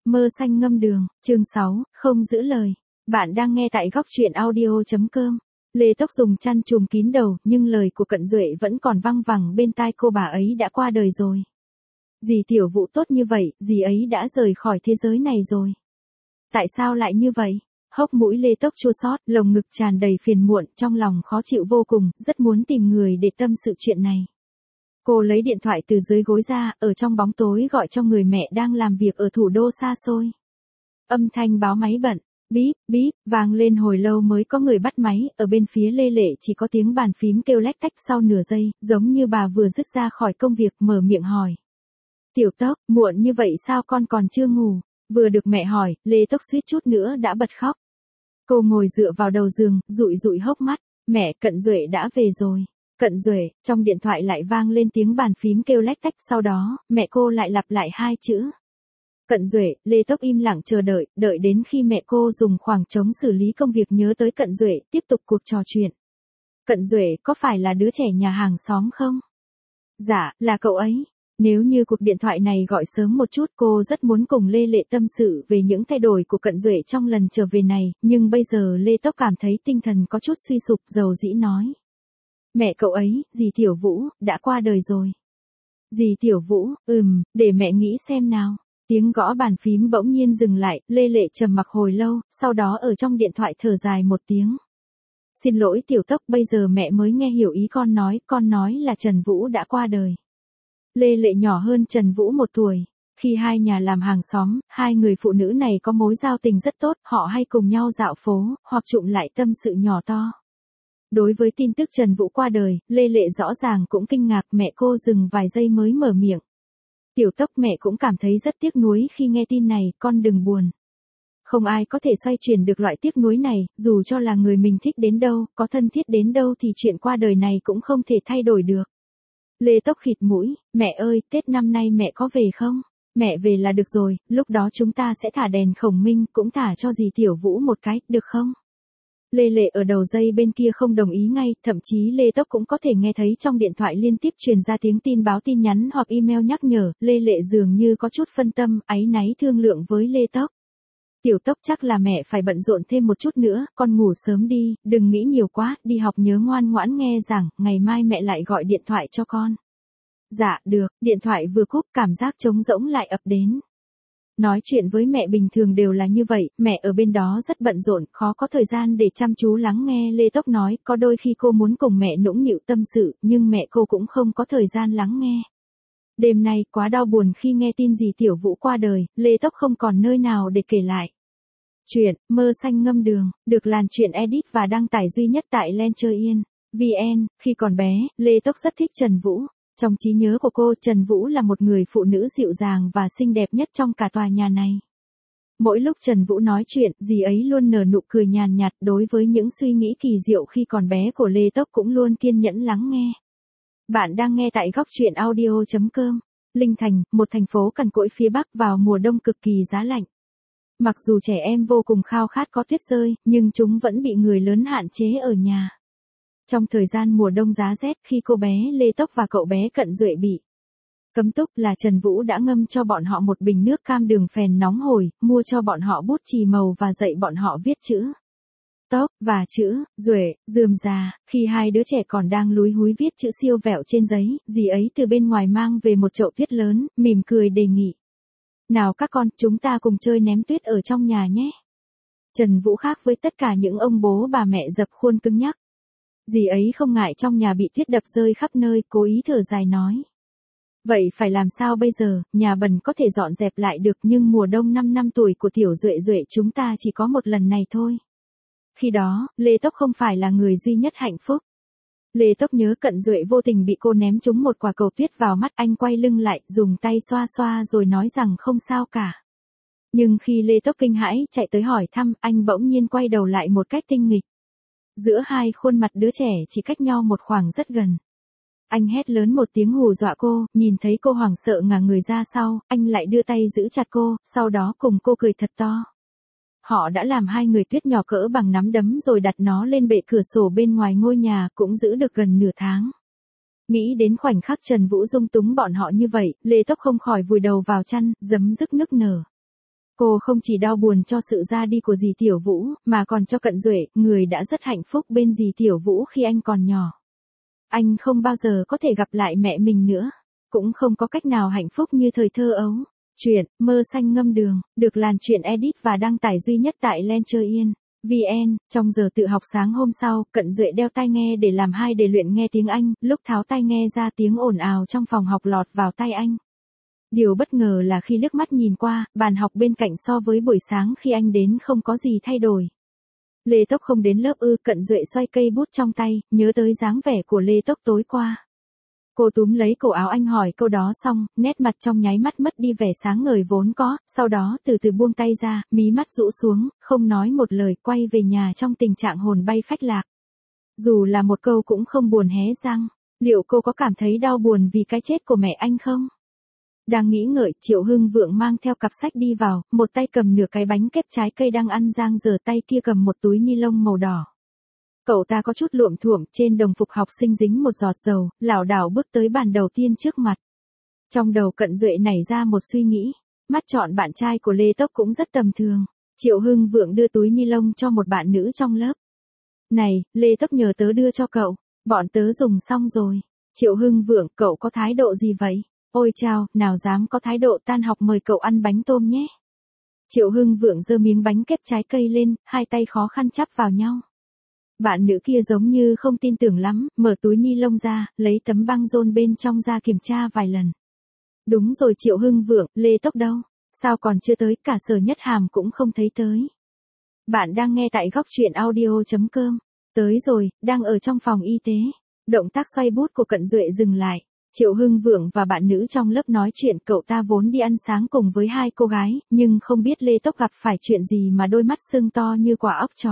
Mơ xanh ngâm đường, chương 6, không giữ lời. Bạn đang nghe tại góc truyện audio.com. Lê Tốc dùng chăn trùm kín đầu, nhưng lời của Cận Duệ vẫn còn văng vẳng bên tai cô. Bà ấy đã qua đời rồi. Dì Tiểu Vũ tốt như vậy, dì ấy đã rời khỏi thế giới này rồi. Tại sao lại như vậy? Hốc mũi Lê Tốc chua xót, lồng ngực tràn đầy phiền muộn, trong lòng khó chịu vô cùng, rất muốn tìm người để tâm sự chuyện này. Cô lấy điện thoại từ dưới gối ra, ở trong bóng tối gọi cho người mẹ đang làm việc ở thủ đô xa xôi. Âm thanh báo máy bận, bíp, bíp, vang lên hồi lâu mới có người bắt máy, ở bên phía Lê Lệ chỉ có tiếng bàn phím kêu lách tách. Sau nửa giây, giống như bà vừa dứt ra khỏi công việc, mở miệng hỏi. Tiểu Tốc, muộn như vậy sao con còn chưa ngủ? Vừa được mẹ hỏi, Lê Tốc suýt chút nữa đã bật khóc. Cô ngồi dựa vào đầu giường, dụi dụi hốc mắt, mẹ, Cận Duệ đã về rồi. Cận Duệ, trong điện thoại lại vang lên tiếng bàn phím kêu lách tách, sau đó, mẹ cô lại lặp lại hai chữ. Cận Duệ. Lê Tốc im lặng chờ đợi, đợi đến khi mẹ cô dùng khoảng trống xử lý công việc nhớ tới Cận Duệ, tiếp tục cuộc trò chuyện. Cận Duệ, có phải là đứa trẻ nhà hàng xóm không? Dạ, là cậu ấy. Nếu như cuộc điện thoại này gọi sớm một chút, cô rất muốn cùng Lê Lệ tâm sự về những thay đổi của Cận Duệ trong lần trở về này, nhưng bây giờ Lê Tốc cảm thấy tinh thần có chút suy sụp, dầu dĩ nói. Mẹ cậu ấy, dì Tiểu Vũ, đã qua đời rồi. Dì Tiểu Vũ, để mẹ nghĩ xem nào. Tiếng gõ bàn phím bỗng nhiên dừng lại, Lê Lệ trầm mặc hồi lâu, sau đó ở trong điện thoại thở dài một tiếng. Xin lỗi Tiểu Tốc, bây giờ mẹ mới nghe hiểu ý con nói là Trần Vũ đã qua đời. Lê Lệ nhỏ hơn Trần Vũ 1 tuổi. Khi hai nhà làm hàng xóm, hai người phụ nữ này có mối giao tình rất tốt, họ hay cùng nhau dạo phố, hoặc trụm lại tâm sự nhỏ to. Đối với tin tức Trần Vũ qua đời, Lê Lệ rõ ràng cũng kinh ngạc, mẹ cô dừng vài giây mới mở miệng. Tiểu Tốc, mẹ cũng cảm thấy rất tiếc nuối khi nghe tin này, con đừng buồn. Không ai có thể xoay chuyển được loại tiếc nuối này, dù cho là người mình thích đến đâu, có thân thiết đến đâu thì chuyện qua đời này cũng không thể thay đổi được. Lê Tốc khịt mũi, mẹ ơi, Tết năm nay mẹ có về không? Mẹ về là được rồi, lúc đó chúng ta sẽ thả đèn khổng minh, cũng thả cho dì Tiểu Vũ một cái, được không? Lê Lệ ở đầu dây bên kia không đồng ý ngay, thậm chí Lê Tốc cũng có thể nghe thấy trong điện thoại liên tiếp truyền ra tiếng tin báo tin nhắn hoặc email nhắc nhở. Lê Lệ dường như có chút phân tâm, áy náy thương lượng với Lê Tốc. Tiểu Tốc, chắc là mẹ phải bận rộn thêm một chút nữa, con ngủ sớm đi, đừng nghĩ nhiều quá, đi học nhớ ngoan ngoãn nghe giảng, ngày mai mẹ lại gọi điện thoại cho con. Dạ, được. Điện thoại vừa cúp, cảm giác trống rỗng lại ập đến. Nói chuyện với mẹ bình thường đều là như vậy, mẹ ở bên đó rất bận rộn, khó có thời gian để chăm chú lắng nghe. Lê Tốc nói, có đôi khi cô muốn cùng mẹ nũng nịu tâm sự, nhưng mẹ cô cũng không có thời gian lắng nghe. Đêm nay, quá đau buồn khi nghe tin dì Tiểu Vũ qua đời, Lê Tốc không còn nơi nào để kể lại. Chuyện, Mơ xanh ngâm đường, được Làn Chuyện edit và đăng tải duy nhất tại Lencher.vn. Khi còn bé, Lê Tốc rất thích Trần Vũ. Trong trí nhớ của cô, Trần Vũ là một người phụ nữ dịu dàng và xinh đẹp nhất trong cả tòa nhà này. Mỗi lúc Trần Vũ nói chuyện, dì ấy luôn nở nụ cười nhàn nhạt. Đối với những suy nghĩ kỳ diệu khi còn bé của Lê Tốc cũng luôn kiên nhẫn lắng nghe. Bạn đang nghe tại góc truyện audio.com. Linh Thành, một thành phố cằn cỗi phía Bắc, vào mùa đông cực kỳ giá lạnh. Mặc dù trẻ em vô cùng khao khát có tuyết rơi, nhưng chúng vẫn bị người lớn hạn chế ở nhà. Trong thời gian mùa đông giá rét, khi cô bé Lê Tốc và cậu bé Cận Duệ bị cấm túc, là Trần Vũ đã ngâm cho bọn họ một bình nước cam đường phèn nóng hổi, mua cho bọn họ bút chì màu và dạy bọn họ viết chữ Tốc và chữ Duệ. Rườm rà, khi hai đứa trẻ còn đang lúi húi viết chữ siêu vẹo trên giấy, dì ấy từ bên ngoài mang về một chậu tuyết lớn, mỉm cười đề nghị. Nào các con, chúng ta cùng chơi ném tuyết ở trong nhà nhé. Trần Vũ khác với tất cả những ông bố bà mẹ dập khuôn cứng nhắc. Dì ấy không ngại trong nhà bị tuyết đập rơi khắp nơi, cố ý thở dài nói. Vậy phải làm sao bây giờ, nhà bẩn có thể dọn dẹp lại được, nhưng mùa đông 5 năm tuổi của Tiểu Duệ Duệ chúng ta chỉ có một lần này thôi. Khi đó, Lê Tốc không phải là người duy nhất hạnh phúc. Lê Tốc nhớ Cận Duệ vô tình bị cô ném trúng một quả cầu tuyết vào mắt, anh quay lưng lại, dùng tay xoa xoa rồi nói rằng không sao cả. Nhưng khi Lê Tốc kinh hãi chạy tới hỏi thăm, anh bỗng nhiên quay đầu lại một cách tinh nghịch. Giữa hai khuôn mặt đứa trẻ chỉ cách nhau một khoảng rất gần. Anh hét lớn một tiếng hù dọa cô, nhìn thấy cô hoảng sợ ngả người ra sau, anh lại đưa tay giữ chặt cô, sau đó cùng cô cười thật to. Họ đã làm hai người tuyết nhỏ cỡ bằng nắm đấm rồi đặt nó lên bệ cửa sổ bên ngoài ngôi nhà, cũng giữ được gần nửa tháng. Nghĩ đến khoảnh khắc Trần Vũ dung túng bọn họ như vậy, Lê Tốc không khỏi vùi đầu vào chăn, dấm dứt nức nở. Cô không chỉ đau buồn cho sự ra đi của dì Tiểu Vũ, mà còn cho Cận Duệ, người đã rất hạnh phúc bên dì Tiểu Vũ khi anh còn nhỏ. Anh không bao giờ có thể gặp lại mẹ mình nữa, cũng không có cách nào hạnh phúc như thời thơ ấu. Chuyện Mơ Xanh Ngâm Đường, được Làn Chuyện edit và đăng tải duy nhất tại Lencher.vn. Trong giờ tự học sáng hôm sau, Cận Duệ đeo tai nghe để làm để luyện nghe tiếng Anh, lúc tháo tai nghe ra tiếng ồn ào trong phòng học lọt vào tai anh. Điều bất ngờ là khi liếc mắt nhìn qua, bàn học bên cạnh so với buổi sáng khi anh đến không có gì thay đổi. Lê Tốc không đến lớp ư? Cận Duệ xoay cây bút trong tay, nhớ tới dáng vẻ của Lê Tốc tối qua. Cô túm lấy cổ áo anh hỏi câu đó xong, nét mặt trong nháy mắt mất đi vẻ sáng ngời vốn có, sau đó từ từ buông tay ra, mí mắt rũ xuống, không nói một lời, quay về nhà trong tình trạng hồn bay phách lạc. Dù là một câu cũng không buồn hé răng. Liệu cô có cảm thấy đau buồn vì cái chết của mẹ anh không? Đang nghĩ ngợi, Triệu Hưng Vượng mang theo cặp sách đi vào, một tay cầm nửa cái bánh kép trái cây đang ăn giang dở, tay kia cầm một túi ni lông màu đỏ. Cậu ta có chút luộm thuộm, trên đồng phục học sinh dính một giọt dầu, lảo đảo bước tới bàn đầu tiên trước mặt. Trong đầu Cận Duệ nảy ra một suy nghĩ, mắt chọn bạn trai của Lê Tốc cũng rất tầm thường. Triệu Hưng Vượng đưa túi ni lông cho một bạn nữ trong lớp. Này, Lê Tốc nhờ tớ đưa cho cậu, bọn tớ dùng xong rồi. Triệu Hưng Vượng, cậu có thái độ gì vậy? Ôi chao, nào dám có thái độ, tan học mời cậu ăn bánh tôm nhé. Triệu Hưng Vượng giơ miếng bánh kép trái cây lên, hai tay khó khăn chắp vào nhau. Bạn nữ kia giống như không tin tưởng lắm, mở túi ni lông ra, lấy tấm băng rôn bên trong ra kiểm tra vài lần. Đúng rồi Triệu Hưng Vượng, Lê Tốc đâu? Sao còn chưa tới, cả Sở Nhất Hàm cũng không thấy tới. Bạn đang nghe tại góc truyện audio.com. Tới rồi, đang ở trong phòng y tế. Động tác xoay bút của Cận Duệ dừng lại. Triệu Hưng Vượng và bạn nữ trong lớp nói chuyện, cậu ta vốn đi ăn sáng cùng với hai cô gái, nhưng không biết Lê Tốc gặp phải chuyện gì mà đôi mắt sưng to như quả óc chó.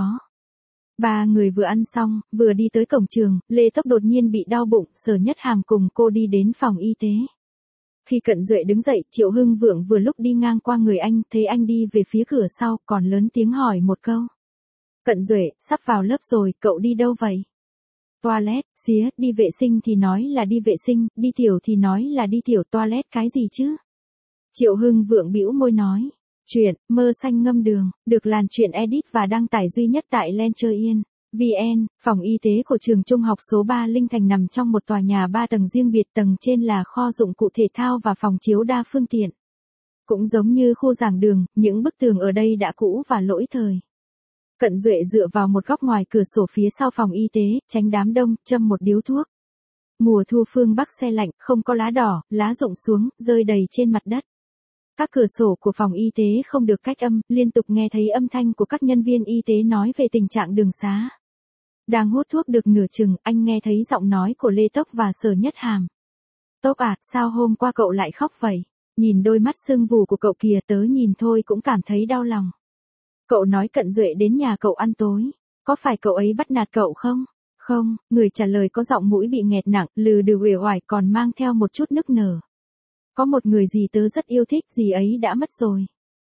Ba người vừa ăn xong, vừa đi tới cổng trường, Lê Tốc đột nhiên bị đau bụng, Sở Nhất Hàm cùng cô đi đến phòng y tế. Khi Cận Duệ đứng dậy, Triệu Hưng Vượng vừa lúc đi ngang qua người anh, thấy anh đi về phía cửa sau, còn lớn tiếng hỏi một câu. Cận Duệ, sắp vào lớp rồi, cậu đi đâu vậy? Toilet, xía, đi vệ sinh thì nói là đi vệ sinh, đi tiểu thì nói là đi tiểu, toilet cái gì chứ? Triệu Hưng Vượng bĩu môi nói. Chuyện Mơ Xanh Ngâm Đường, được Làn Chuyện edit và đăng tải duy nhất tại Lencher.vn. Phòng y tế của trường trung học số 3 Linh Thành nằm trong một tòa nhà 3 tầng riêng biệt, tầng trên là kho dụng cụ thể thao và phòng chiếu đa phương tiện. Cũng giống như khu giảng đường, những bức tường ở đây đã cũ và lỗi thời. Cận Duệ dựa vào một góc ngoài cửa sổ phía sau phòng y tế, tránh đám đông, châm một điếu thuốc. Mùa thu phương Bắc se lạnh, không có lá đỏ, lá rụng xuống, rơi đầy trên mặt đất. Các cửa sổ của phòng y tế không được cách âm, liên tục nghe thấy âm thanh của các nhân viên y tế nói về tình trạng đường xá. Đang hút thuốc được nửa chừng, anh nghe thấy giọng nói của Lê Tốc và Sở Nhất Hàm. Tốc à, sao hôm qua cậu lại khóc vậy? Nhìn đôi mắt sưng vù của cậu kìa, tớ nhìn thôi cũng cảm thấy đau lòng. Cậu nói Cận Duệ đến nhà cậu ăn tối, có phải cậu ấy bắt nạt cậu không? Không, người trả lời có giọng mũi bị nghẹt nặng, lừ đừ uể oải còn mang theo một chút nức nở. Có một người gì tớ rất yêu thích, gì ấy đã mất rồi.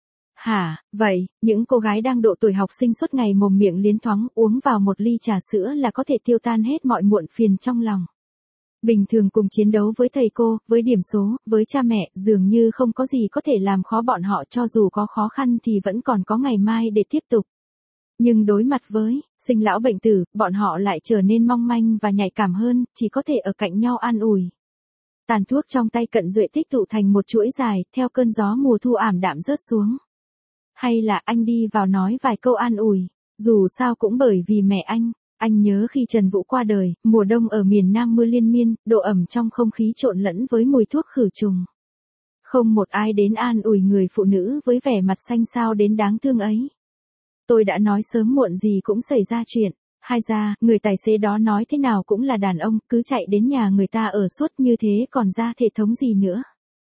Hả, vậy, những cô gái đang độ tuổi học sinh suốt ngày mồm miệng liến thoáng, uống vào một ly trà sữa là có thể tiêu tan hết mọi muộn phiền trong lòng. Bình thường cùng chiến đấu với thầy cô, với điểm số, với cha mẹ, dường như không có gì có thể làm khó bọn họ, cho dù có khó khăn thì vẫn còn có ngày mai để tiếp tục. Nhưng đối mặt với sinh lão bệnh tử, bọn họ lại trở nên mong manh và nhạy cảm hơn, chỉ có thể ở cạnh nhau an ủi. Tàn thuốc trong tay Cận Duệ tích tụ thành một chuỗi dài, theo cơn gió mùa thu ảm đạm rớt xuống. Hay là anh đi vào nói vài câu an ủi, dù sao cũng bởi vì mẹ anh nhớ khi Trần Vũ qua đời, mùa đông ở miền Nam mưa liên miên, độ ẩm trong không khí trộn lẫn với mùi thuốc khử trùng. Không một ai đến an ủi người phụ nữ với vẻ mặt xanh xao đến đáng thương ấy. Tôi đã nói sớm muộn gì cũng xảy ra chuyện. Hai ra, người tài xế đó nói thế nào cũng là đàn ông, cứ chạy đến nhà người ta ở suốt như thế còn ra thể thống gì nữa.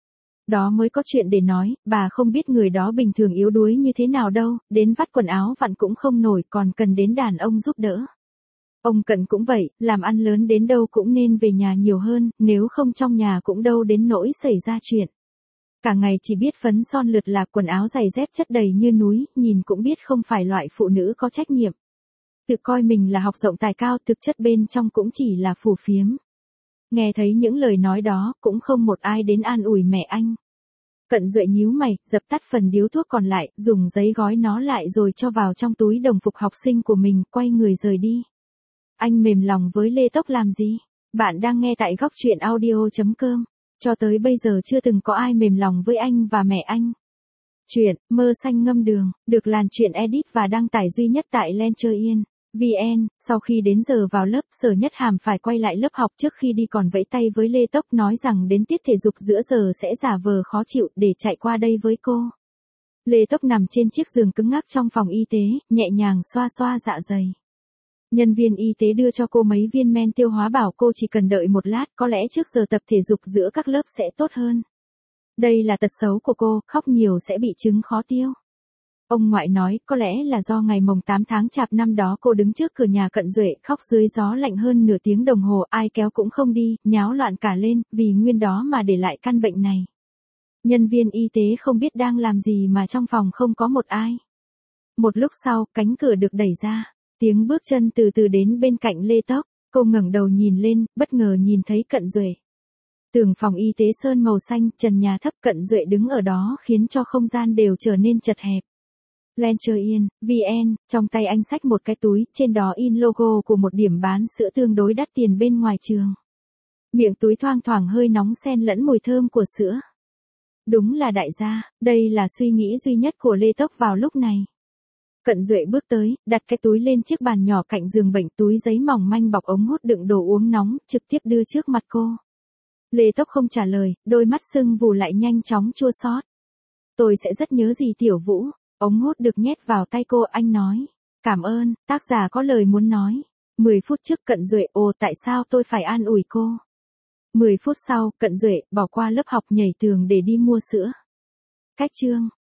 Đó mới có chuyện để nói, bà không biết người đó bình thường yếu đuối như thế nào đâu, đến vắt quần áo vặn cũng không nổi, còn cần đến đàn ông giúp đỡ. Ông Cận cũng vậy, làm ăn lớn đến đâu cũng nên về nhà nhiều hơn, nếu không trong nhà cũng đâu đến nỗi xảy ra chuyện. Cả ngày chỉ biết phấn son lượt lạc, quần áo giày dép chất đầy như núi, nhìn cũng biết không phải loại phụ nữ có trách nhiệm. Tự coi mình là học rộng tài cao, thực chất bên trong cũng chỉ là phù phiếm. Nghe thấy những lời nói đó, cũng không một ai đến an ủi mẹ anh. Cận Duệ nhíu mày, dập tắt phần điếu thuốc còn lại, dùng giấy gói nó lại rồi cho vào trong túi đồng phục học sinh của mình, quay người rời đi. Anh mềm lòng với Lê Tốc làm gì? Bạn đang nghe tại góc truyện audio.com. Cho tới bây giờ chưa từng có ai mềm lòng với anh và mẹ anh. Chuyện Mơ Xanh Ngâm Đường, được Làn Chuyện edit và đăng tải duy nhất tại Lencher.vn. Sau khi đến giờ vào lớp, Sở Nhất Hàm phải quay lại lớp học trước khi đi còn vẫy tay với Lê Tốc nói rằng đến tiết thể dục giữa giờ sẽ giả vờ khó chịu để chạy qua đây với cô. Lê Tốc nằm trên chiếc giường cứng ngắc trong phòng y tế, nhẹ nhàng xoa xoa dạ dày. Nhân viên y tế đưa cho cô mấy viên men tiêu hóa bảo cô chỉ cần đợi một lát, có lẽ trước giờ tập thể dục giữa các lớp sẽ tốt hơn. Đây là tật xấu của cô, khóc nhiều sẽ bị chứng khó tiêu. Ông ngoại nói có lẽ là do ngày mồng 8 tháng Chạp năm đó cô đứng trước cửa nhà Cận Duệ khóc dưới gió lạnh hơn nửa tiếng đồng hồ, ai kéo cũng không đi, nháo loạn cả lên, vì nguyên đó mà để lại căn bệnh này. Nhân viên y tế không biết đang làm gì mà trong phòng không có một ai. Một lúc sau, cánh cửa được đẩy ra, tiếng bước chân từ từ đến bên cạnh Lê Tốc, cô ngẩng đầu nhìn lên, bất ngờ nhìn thấy Cận Duệ. Tường phòng y tế sơn màu xanh, trần nhà thấp, Cận Duệ đứng ở đó khiến cho không gian đều trở nên chật hẹp. Lencher.vn, trong tay anh xách một cái túi, trên đó in logo của một điểm bán sữa tương đối đắt tiền bên ngoài trường. Miệng túi thoang thoảng hơi nóng xen lẫn mùi thơm của sữa. Đúng là đại gia, đây là suy nghĩ duy nhất của Lê Tốc vào lúc này. Cận Duệ bước tới, đặt cái túi lên chiếc bàn nhỏ cạnh giường bệnh, túi giấy mỏng manh bọc ống hút đựng đồ uống nóng, trực tiếp đưa trước mặt cô. Lê Tốc không trả lời, đôi mắt sưng vù lại nhanh chóng chua xót. Tôi sẽ rất nhớ gì Tiểu Vũ. Ống hút được nhét vào tay cô, anh nói. Cảm ơn, tác giả có lời muốn nói. 10 phút trước Cận Duệ, ồ tại sao tôi phải an ủi cô. 10 phút sau, Cận Duệ bỏ qua lớp học nhảy tường để đi mua sữa. Cách chương